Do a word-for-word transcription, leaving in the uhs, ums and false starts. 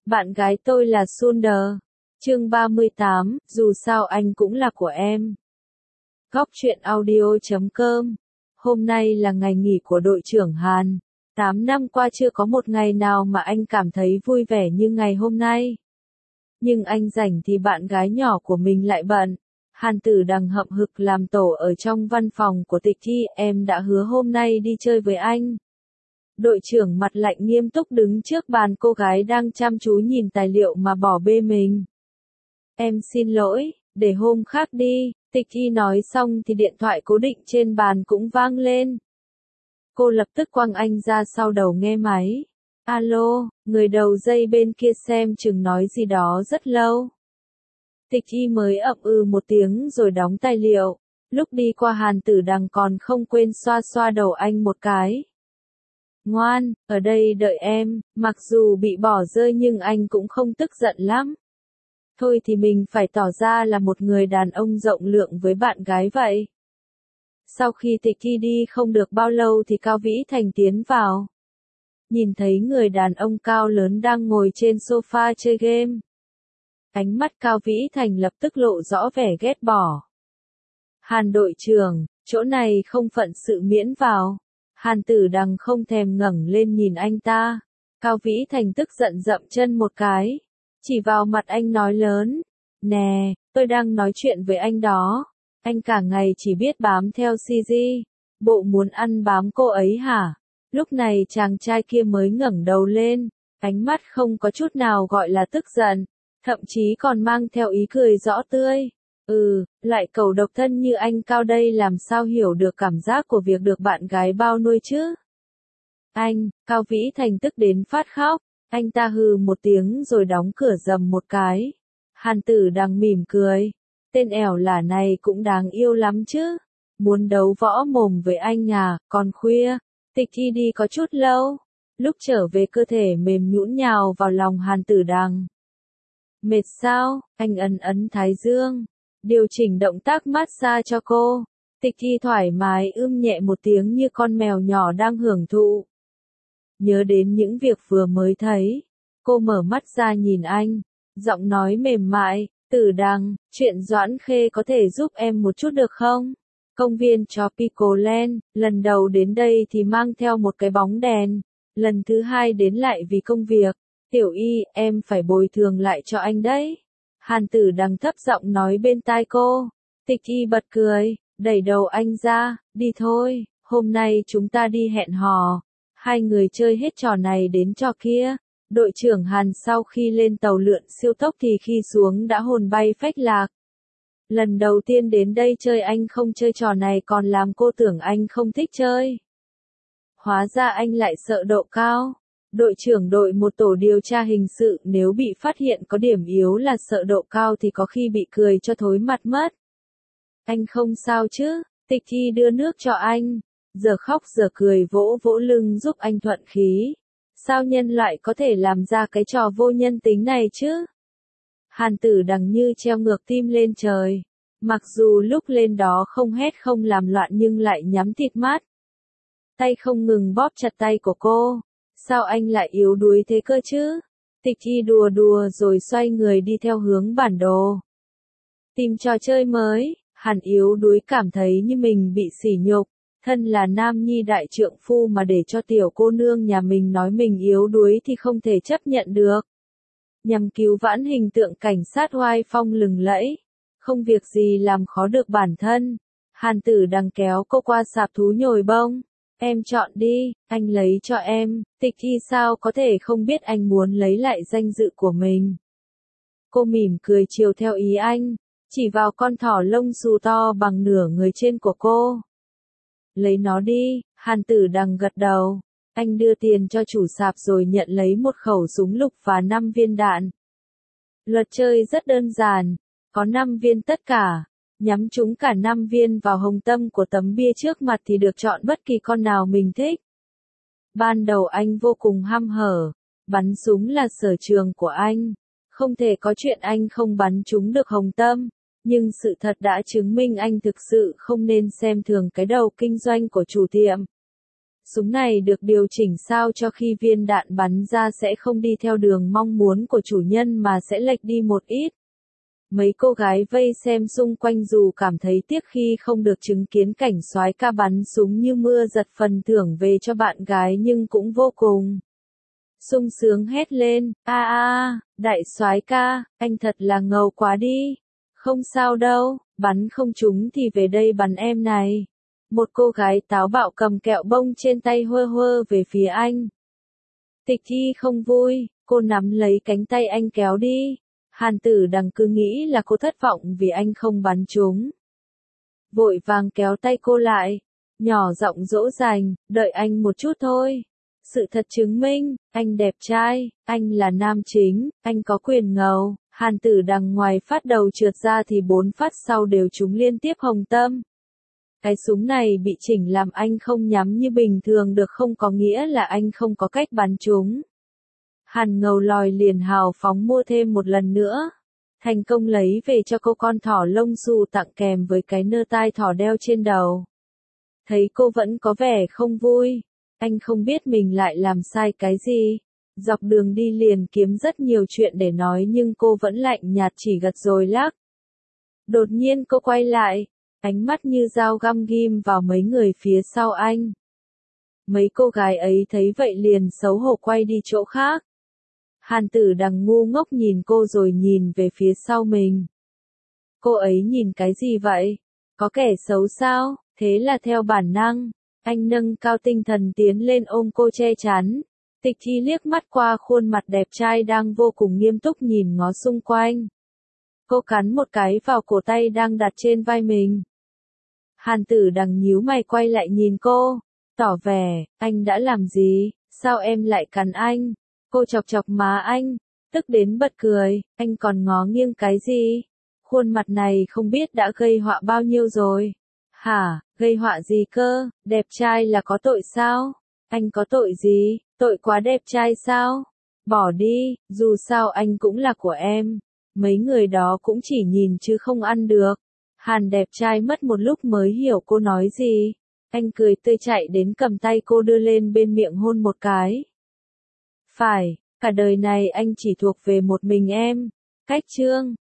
Bạn gái tôi là Sunder. Chương ba mươi tám, dù sao anh cũng là của em. Góc truyện audio chấm com. Hôm nay là ngày nghỉ của đội trưởng Hàn. Tám năm qua chưa có một ngày nào mà anh cảm thấy vui vẻ như ngày hôm nay. Nhưng anh rảnh thì bạn gái nhỏ của mình lại bận. Hàn Tử Đằng hậm hực làm tổ ở trong văn phòng của Tịch Thi, em đã hứa hôm nay đi chơi với anh. Đội trưởng mặt lạnh nghiêm túc đứng trước bàn cô gái đang chăm chú nhìn tài liệu mà bỏ bê mình. Em xin lỗi, để hôm khác đi. Tịch Thi nói xong thì điện thoại cố định trên bàn cũng vang lên. Cô lập tức quăng anh ra sau đầu nghe máy. Alo, người đầu dây bên kia xem chừng nói gì đó rất lâu. Tịch Thi mới ậm ừ một tiếng rồi đóng tài liệu. Lúc đi qua Hàn Tử Đằng còn không quên xoa xoa đầu anh một cái. Ngoan, ở đây đợi em, mặc dù bị bỏ rơi nhưng anh cũng không tức giận lắm. Thôi thì mình phải tỏ ra là một người đàn ông rộng lượng với bạn gái vậy. Sau khi Tịch Thi đi không được bao lâu thì Cao Vĩ Thành tiến vào. Nhìn thấy người đàn ông cao lớn đang ngồi trên sofa chơi game. Ánh mắt Cao Vĩ Thành lập tức lộ rõ vẻ ghét bỏ. Hàn đội trưởng, chỗ này không phận sự miễn vào. Hàn Tử Đằng không thèm ngẩng lên nhìn anh ta. Cao Vĩ Thành tức giận dậm chân một cái. Chỉ vào mặt anh nói lớn. Nè, tôi đang nói chuyện với anh đó. Anh cả ngày chỉ biết bám theo xê giê. Bộ muốn ăn bám cô ấy hả? Lúc này chàng trai kia mới ngẩng đầu lên. Ánh mắt không có chút nào gọi là tức giận. Thậm chí còn mang theo ý cười rõ tươi. Ừ, lại cẩu độc thân như anh Cao đây làm sao hiểu được cảm giác của việc được bạn gái bao nuôi chứ? Anh, Cao Vĩ Thành tức đến phát khóc. Anh ta hừ một tiếng rồi đóng cửa rầm một cái. Hàn Tử Đằng mỉm cười. Tên ẻo lả này cũng đáng yêu lắm chứ. Muốn đấu võ mồm với anh à, còn khuya. Tịch Thi đi có chút lâu. Lúc trở về cơ thể mềm nhũn nhào vào lòng Hàn Tử Đằng. Mệt sao? Anh ấn ấn thái dương. Điều chỉnh động tác massage cho cô. Tịch Thi thoải mái ưm nhẹ một tiếng như con mèo nhỏ đang hưởng thụ. Nhớ đến những việc vừa mới thấy. Cô mở mắt ra nhìn anh. Giọng nói mềm mại. Tử Đằng, chuyện Doãn Khê có thể giúp em một chút được không? Công viên Tropical Land, lần đầu đến đây thì mang theo một cái bóng đèn. Lần thứ hai đến lại vì công việc. Tiểu Y, em phải bồi thường lại cho anh đấy. Hàn Tử Đằng thấp giọng nói bên tai cô. Tịch Thi bật cười, đẩy đầu anh ra, đi thôi, hôm nay chúng ta đi hẹn hò. Hai người chơi hết trò này đến trò kia. Đội trưởng Hàn sau khi lên tàu lượn siêu tốc thì khi xuống đã hồn bay phách lạc. Lần đầu tiên đến đây chơi anh không chơi trò này còn làm cô tưởng anh không thích chơi. Hóa ra anh lại sợ độ cao. Đội trưởng đội một tổ điều tra hình sự nếu bị phát hiện có điểm yếu là sợ độ cao thì có khi bị cười cho thối mặt mất. Anh không sao chứ? Tịch Thi đưa nước cho anh. Giờ khóc giờ cười vỗ vỗ lưng giúp anh thuận khí. Sao nhân loại có thể làm ra cái trò vô nhân tính này chứ? Hàn Tử Đằng như treo ngược tim lên trời. Mặc dù lúc lên đó không hét không làm loạn nhưng lại nhắm thịt mắt. Tay không ngừng bóp chặt tay của cô. Sao anh lại yếu đuối thế cơ chứ? Tịch Thi đùa đùa rồi xoay người đi theo hướng bản đồ. Tìm trò chơi mới, Hàn yếu đuối cảm thấy như mình bị sỉ nhục. Thân là nam nhi đại trượng phu mà để cho tiểu cô nương nhà mình nói mình yếu đuối thì không thể chấp nhận được. Nhằm cứu vãn hình tượng cảnh sát oai phong lừng lẫy. Không việc gì làm khó được bản thân. Hàn Tử Đằng kéo cô qua sạp thú nhồi bông. Em chọn đi, anh lấy cho em. Tịch Thi sao có thể không biết anh muốn lấy lại danh dự của mình. Cô mỉm cười chiều theo ý anh. Chỉ vào con thỏ lông xù to bằng nửa người trên của cô. Lấy nó đi, Hàn Tử Đằng gật đầu. Anh đưa tiền cho chủ sạp rồi nhận lấy một khẩu súng lục và năm viên đạn. Luật chơi rất đơn giản. Có năm viên tất cả. Nhắm trúng cả năm viên vào hồng tâm của tấm bia trước mặt thì được chọn bất kỳ con nào mình thích. Ban đầu anh vô cùng hăm hở. Bắn súng là sở trường của anh. Không thể có chuyện anh không bắn trúng được hồng tâm. Nhưng sự thật đã chứng minh anh thực sự không nên xem thường cái đầu kinh doanh của chủ tiệm. Súng này được điều chỉnh sao cho khi viên đạn bắn ra sẽ không đi theo đường mong muốn của chủ nhân mà sẽ lệch đi một ít. Mấy cô gái vây xem xung quanh dù cảm thấy tiếc khi không được chứng kiến cảnh soái ca bắn súng như mưa giật phần thưởng về cho bạn gái nhưng cũng vô cùng sung sướng hét lên, a a, đại soái ca, anh thật là ngầu quá đi. Không sao đâu, bắn không trúng thì về đây bắn em này. Một cô gái táo bạo cầm kẹo bông trên tay huơ huơ về phía anh. Tịch Thi không vui, cô nắm lấy cánh tay anh kéo đi. Hàn Tử Đằng cứ nghĩ là cô thất vọng vì anh không bắn trúng. Vội vàng kéo tay cô lại, nhỏ giọng dỗ dành, đợi anh một chút thôi. Sự thật chứng minh, anh đẹp trai, anh là nam chính, anh có quyền ngầu. Hàn Tử Đằng ngoài phát đầu trượt ra thì bốn phát sau đều trúng liên tiếp hồng tâm. Cái súng này bị chỉnh làm anh không nhắm như bình thường được không có nghĩa là anh không có cách bắn trúng. Hàn Ngầu lòi liền hào phóng mua thêm một lần nữa. Thành công lấy về cho cô con thỏ lông xù tặng kèm với cái nơ tai thỏ đeo trên đầu. Thấy cô vẫn có vẻ không vui. Anh không biết mình lại làm sai cái gì. Dọc đường đi liền kiếm rất nhiều chuyện để nói nhưng cô vẫn lạnh nhạt chỉ gật rồi lắc. Đột nhiên cô quay lại, ánh mắt như dao găm ghim vào mấy người phía sau anh. Mấy cô gái ấy thấy vậy liền xấu hổ quay đi chỗ khác. Hàn Tử Đằng ngu ngốc nhìn cô rồi nhìn về phía sau mình. Cô ấy nhìn cái gì vậy? Có kẻ xấu sao? Thế là theo bản năng, anh nâng cao tinh thần tiến lên ôm cô che chắn. Tịch Thi liếc mắt qua khuôn mặt đẹp trai đang vô cùng nghiêm túc nhìn ngó xung quanh. Cô cắn một cái vào cổ tay đang đặt trên vai mình. Hàn Tử Đằng nhíu mày quay lại nhìn cô, tỏ vẻ, anh đã làm gì, sao em lại cắn anh? Cô chọc chọc má anh, tức đến bật cười, anh còn ngó nghiêng cái gì? Khuôn mặt này không biết đã gây họa bao nhiêu rồi. Hả, gây họa gì cơ, đẹp trai là có tội sao? Anh có tội gì, tội quá đẹp trai sao? Bỏ đi, dù sao anh cũng là của em. Mấy người đó cũng chỉ nhìn chứ không ăn được. Hàn đẹp trai mất một lúc mới hiểu cô nói gì. Anh cười tươi chạy đến cầm tay cô đưa lên bên miệng hôn một cái. Phải, cả đời này anh chỉ thuộc về một mình em. Cách chương